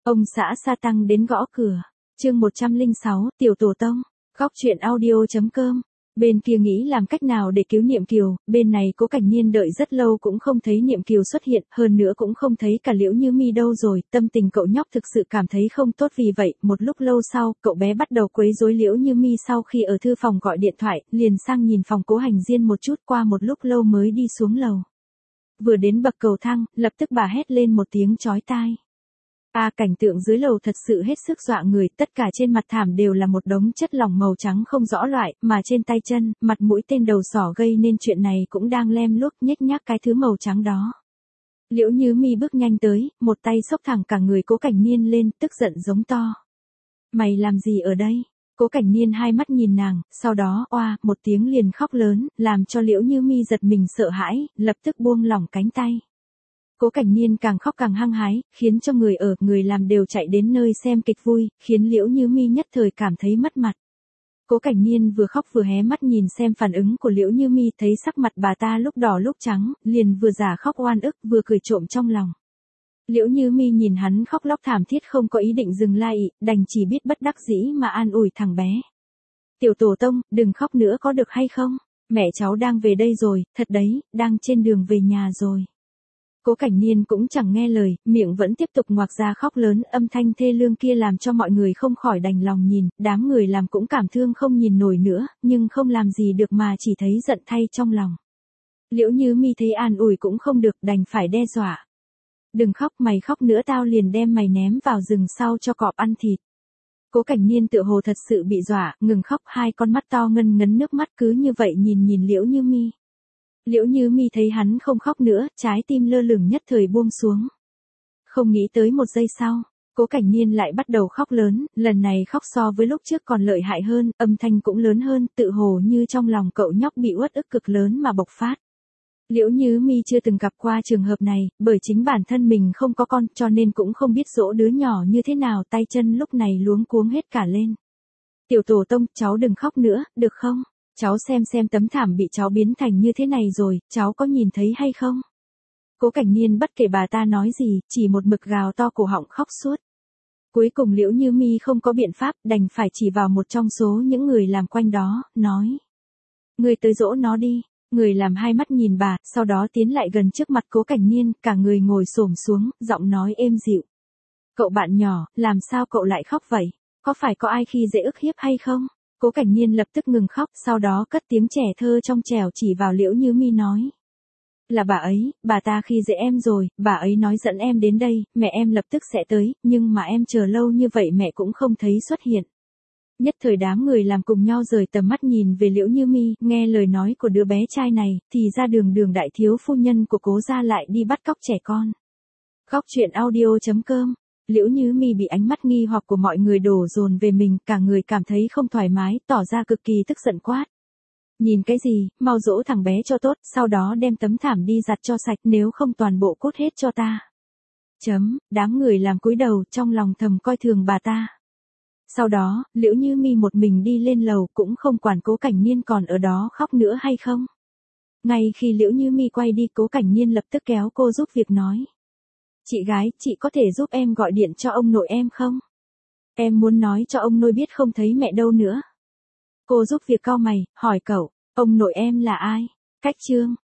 Ông xã Sa Tăng đến gõ cửa. Chương 106, Tiểu Tổ Tông. Góc truyện audio.com. Bên kia nghĩ làm cách nào để cứu Niệm Kiều, bên này Cố Cảnh Niên đợi rất lâu cũng không thấy Niệm Kiều xuất hiện, hơn nữa cũng không thấy cả Liễu Như Mi đâu rồi, tâm tình cậu nhóc thực sự cảm thấy không tốt, vì vậy, một lúc lâu sau, cậu bé bắt đầu quấy rối Liễu Như Mi. Sau khi ở thư phòng gọi điện thoại, liền sang nhìn phòng Cố Hành Diên một chút, qua một lúc lâu mới đi xuống lầu. Vừa đến bậc cầu thang, lập tức bà hét lên một tiếng chói tai. Cảnh tượng dưới lầu thật sự hết sức dọa người, tất cả trên mặt thảm đều là một đống chất lỏng màu trắng không rõ loại, mà trên tay chân, mặt mũi tên đầu sỏ gây nên chuyện này cũng đang lem luốc nhếch nhác cái thứ màu trắng đó. Liễu Như Mi bước nhanh tới, một tay xốc thẳng cả người Cố Cảnh Niên lên, tức giận giống to. Mày làm gì ở đây? Cố Cảnh Niên hai mắt nhìn nàng, sau đó một tiếng liền khóc lớn, làm cho Liễu Như Mi giật mình sợ hãi, lập tức buông lỏng cánh tay. Cố Cảnh Niên càng khóc càng hăng hái, khiến cho người làm đều chạy đến nơi xem kịch vui, khiến Liễu Như Mi nhất thời cảm thấy mất mặt. Cố Cảnh Niên vừa khóc vừa hé mắt nhìn xem phản ứng của Liễu Như Mi, thấy sắc mặt bà ta lúc đỏ lúc trắng, liền vừa giả khóc oan ức vừa cười trộm trong lòng. Liễu Như Mi nhìn hắn khóc lóc thảm thiết không có ý định dừng lại, đành chỉ biết bất đắc dĩ mà an ủi thằng bé. Tiểu Tổ Tông, đừng khóc nữa có được hay không? Mẹ cháu đang về đây rồi, thật đấy, đang trên đường về nhà rồi. Cố Cảnh Niên cũng chẳng nghe lời, miệng vẫn tiếp tục ngoạc ra khóc lớn, âm thanh thê lương kia làm cho mọi người không khỏi đành lòng nhìn, đám người làm cũng cảm thương không nhìn nổi nữa, nhưng không làm gì được mà chỉ thấy giận thay trong lòng. Liễu Như Mi thấy an ủi cũng không được, đành phải đe dọa. Đừng khóc, mày khóc nữa tao liền đem mày ném vào rừng sau cho cọp ăn thịt. Cố Cảnh Niên tựa hồ thật sự bị dọa, ngừng khóc, hai con mắt to ngân ngấn nước mắt cứ như vậy nhìn Liễu Như Mi. Liễu Như Mi thấy hắn không khóc nữa, trái tim lơ lửng nhất thời buông xuống. Không nghĩ tới một giây sau, Cố Cảnh Niên lại bắt đầu khóc lớn, lần này khóc so với lúc trước còn lợi hại hơn, âm thanh cũng lớn hơn, tự hồ như trong lòng cậu nhóc bị uất ức cực lớn mà bộc phát. Liễu Như Mi chưa từng gặp qua trường hợp này, bởi chính bản thân mình không có con, cho nên cũng không biết dỗ đứa nhỏ như thế nào, tay chân lúc này luống cuống hết cả lên. Tiểu Tổ Tông, cháu đừng khóc nữa, được không? Cháu xem tấm thảm bị cháu biến thành như thế này rồi, cháu có nhìn thấy hay không? Cố Cảnh Niên bất kể bà ta nói gì, chỉ một mực gào to cổ họng khóc suốt. Cuối cùng Liễu Như Mi không có biện pháp, đành phải chỉ vào một trong số những người làm quanh đó, nói. Người tới dỗ nó đi. Người làm hai mắt nhìn bà, sau đó tiến lại gần trước mặt Cố Cảnh Niên, cả người ngồi xổm xuống, giọng nói êm dịu. Cậu bạn nhỏ, làm sao cậu lại khóc vậy? Có phải có ai khi dễ ức hiếp hay không? Cố Cảnh Niên lập tức ngừng khóc, sau đó cất tiếng trẻ thơ trong trẻo chỉ vào Liễu Như Mi nói. Là bà ấy, bà ta khi dễ em rồi, bà ấy nói dẫn em đến đây, mẹ em lập tức sẽ tới, nhưng mà em chờ lâu như vậy mẹ cũng không thấy xuất hiện. Nhất thời đám người làm cùng nhau rời tầm mắt nhìn về Liễu Như Mi, nghe lời nói của đứa bé trai này, thì ra Đường đại thiếu phu nhân của Cố gia lại đi bắt cóc trẻ con. Góc truyện audio.com. Liễu Như Mi bị ánh mắt nghi hoặc của mọi người đổ dồn về mình, cả người cảm thấy không thoải mái, tỏ ra cực kỳ tức giận quát. Nhìn cái gì, mau dỗ thằng bé cho tốt, sau đó đem tấm thảm đi giặt cho sạch, nếu không toàn bộ cút hết cho ta. Đám người làm cúi đầu, trong lòng thầm coi thường bà ta. Sau đó, Liễu Như Mi một mình đi lên lầu, cũng không quản Cố Cảnh Niên còn ở đó khóc nữa hay không. Ngay khi Liễu Như Mi quay đi, Cố Cảnh Niên lập tức kéo cô giúp việc nói. Chị gái, chị có thể giúp em gọi điện cho ông nội em không? Em muốn nói cho ông nội biết không thấy mẹ đâu nữa. Cô giúp việc cau mày, hỏi cậu, ông nội em là ai? Cách chương.